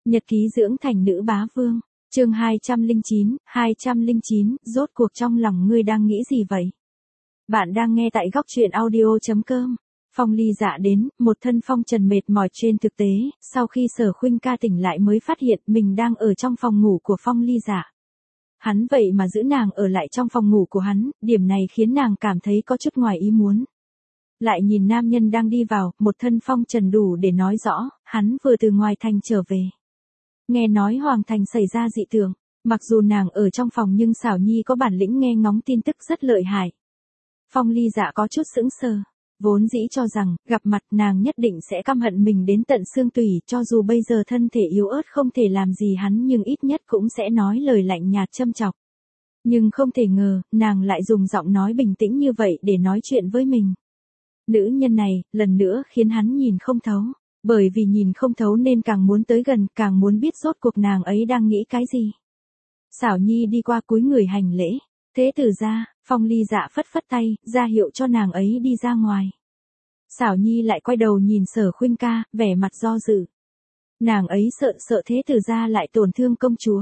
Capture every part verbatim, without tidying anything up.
Nhật ký dưỡng thành nữ bá vương, chương hai trăm lẻ chín, hai trăm lẻ chín, rốt cuộc trong lòng ngươi đang nghĩ gì vậy? Bạn đang nghe tại góc truyện audio chấm com. Phong Ly Dạ đến, một thân phong trần mệt mỏi trên thực tế, sau khi Sở Khuynh ca tỉnh lại mới phát hiện mình đang ở trong phòng ngủ của Phong Ly Dạ. Hắn vậy mà giữ nàng ở lại trong phòng ngủ của hắn, điểm này khiến nàng cảm thấy có chút ngoài ý muốn. Lại nhìn nam nhân đang đi vào, một thân phong trần đủ để nói rõ, hắn vừa từ ngoài thành trở về. Nghe nói Hoàng Thành xảy ra dị tượng, mặc dù nàng ở trong phòng nhưng Xảo Nhi có bản lĩnh nghe ngóng tin tức rất lợi hại. Phong Ly Dạ có chút sững sờ, vốn dĩ cho rằng, gặp mặt nàng nhất định sẽ căm hận mình đến tận xương tủy, cho dù bây giờ thân thể yếu ớt không thể làm gì hắn nhưng ít nhất cũng sẽ nói lời lạnh nhạt châm chọc. Nhưng không thể ngờ, nàng lại dùng giọng nói bình tĩnh như vậy để nói chuyện với mình. Nữ nhân này, lần nữa khiến hắn nhìn không thấu. Bởi vì nhìn không thấu nên càng muốn tới gần, càng muốn biết rốt cuộc nàng ấy đang nghĩ cái gì. Xảo Nhi đi qua cúi người hành lễ. Thế tử ra, Phong Ly Dạ phất phất tay, ra hiệu cho nàng ấy đi ra ngoài. Xảo Nhi lại quay đầu nhìn Sở Khuynh ca, vẻ mặt do dự. Nàng ấy sợ sợ thế tử ra lại tổn thương công chúa.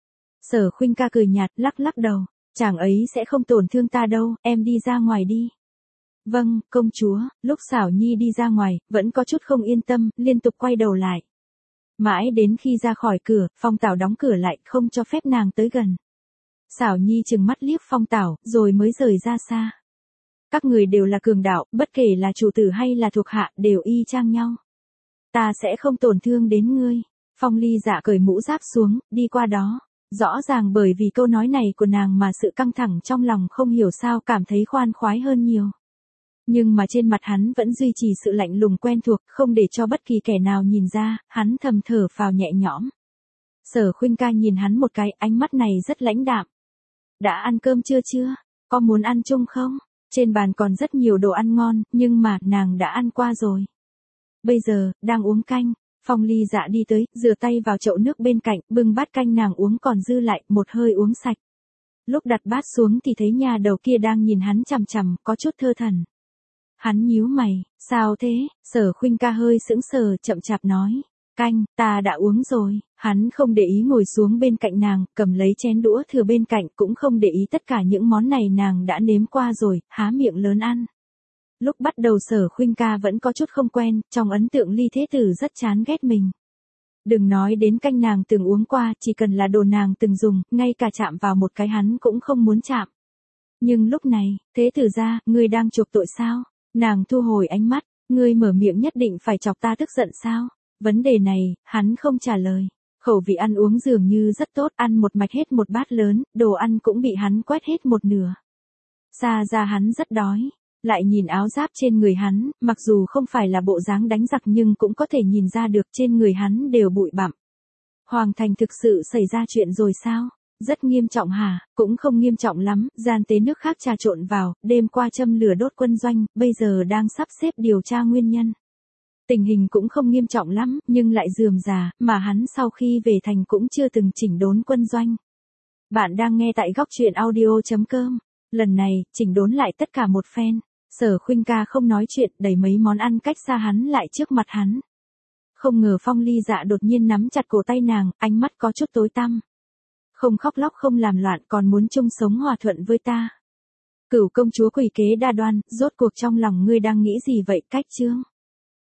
Sở Khuynh ca cười nhạt, lắc lắc đầu. Chàng ấy sẽ không tổn thương ta đâu, em đi ra ngoài đi. Vâng, công chúa. Lúc Xảo Nhi đi ra ngoài, vẫn có chút không yên tâm, liên tục quay đầu lại. Mãi đến khi ra khỏi cửa, Phong Tảo đóng cửa lại, không cho phép nàng tới gần. Xảo Nhi trừng mắt liếc Phong Tảo, rồi mới rời ra xa. Các người đều là cường đạo, bất kể là chủ tử hay là thuộc hạ, đều y chang nhau. Ta sẽ không tổn thương đến ngươi. Phong Ly Dạ cởi mũ giáp xuống, đi qua đó. Rõ ràng bởi vì câu nói này của nàng mà sự căng thẳng trong lòng không hiểu sao cảm thấy khoan khoái hơn nhiều. Nhưng mà trên mặt hắn vẫn duy trì sự lạnh lùng quen thuộc, không để cho bất kỳ kẻ nào nhìn ra, hắn thầm thở phào nhẹ nhõm. Sở Khuynh ca nhìn hắn một cái, ánh mắt này rất lãnh đạm. Đã ăn cơm chưa chưa? Có muốn ăn chung không? Trên bàn còn rất nhiều đồ ăn ngon, nhưng mà, nàng đã ăn qua rồi. Bây giờ, đang uống canh. Phong Ly Dạ đi tới, rửa tay vào chậu nước bên cạnh, bưng bát canh nàng uống còn dư lại, một hơi uống sạch. Lúc đặt bát xuống thì thấy nhà đầu kia đang nhìn hắn chằm chằm, có chút thơ thẩn. Hắn nhíu mày, sao thế? Sở Khuynh ca hơi sững sờ, chậm chạp nói. Canh, ta đã uống rồi. Hắn không để ý ngồi xuống bên cạnh nàng, cầm lấy chén đũa thừa bên cạnh, cũng không để ý tất cả những món này nàng đã nếm qua rồi, há miệng lớn ăn. Lúc bắt đầu Sở Khuynh ca vẫn có chút không quen, trong ấn tượng Ly Thế Tử rất chán ghét mình. Đừng nói đến canh nàng từng uống qua, chỉ cần là đồ nàng từng dùng, ngay cả chạm vào một cái hắn cũng không muốn chạm. Nhưng lúc này, Thế Tử ra, ngươi đang chuộc tội sao? Nàng thu hồi ánh mắt, ngươi mở miệng nhất định phải chọc ta tức giận sao? Vấn đề này, hắn không trả lời. Khẩu vị ăn uống dường như rất tốt, ăn một mạch hết một bát lớn, đồ ăn cũng bị hắn quét hết một nửa. Xa ra hắn rất đói. Lại nhìn áo giáp trên người hắn, mặc dù không phải là bộ dáng đánh giặc nhưng cũng có thể nhìn ra được trên người hắn đều bụi bặm. Hoàng Thành thực sự xảy ra chuyện rồi sao? Rất nghiêm trọng hả? Cũng không nghiêm trọng lắm, gian tế nước khác trà trộn vào, đêm qua châm lửa đốt quân doanh, bây giờ đang sắp xếp điều tra nguyên nhân. Tình hình cũng không nghiêm trọng lắm, nhưng lại rườm rà, mà hắn sau khi về thành cũng chưa từng chỉnh đốn quân doanh. Bạn đang nghe tại góc truyện audio chấm com. Lần này, chỉnh đốn lại tất cả một phen. Sở Khuynh ca không nói chuyện, đẩy mấy món ăn cách xa hắn lại trước mặt hắn. Không ngờ Phong Ly Dạ đột nhiên nắm chặt cổ tay nàng, ánh mắt có chút tối tăm. Không khóc lóc không làm loạn còn muốn chung sống hòa thuận với ta. Cửu công chúa quỷ kế đa đoan, rốt cuộc trong lòng ngươi đang nghĩ gì vậy Cách Chương?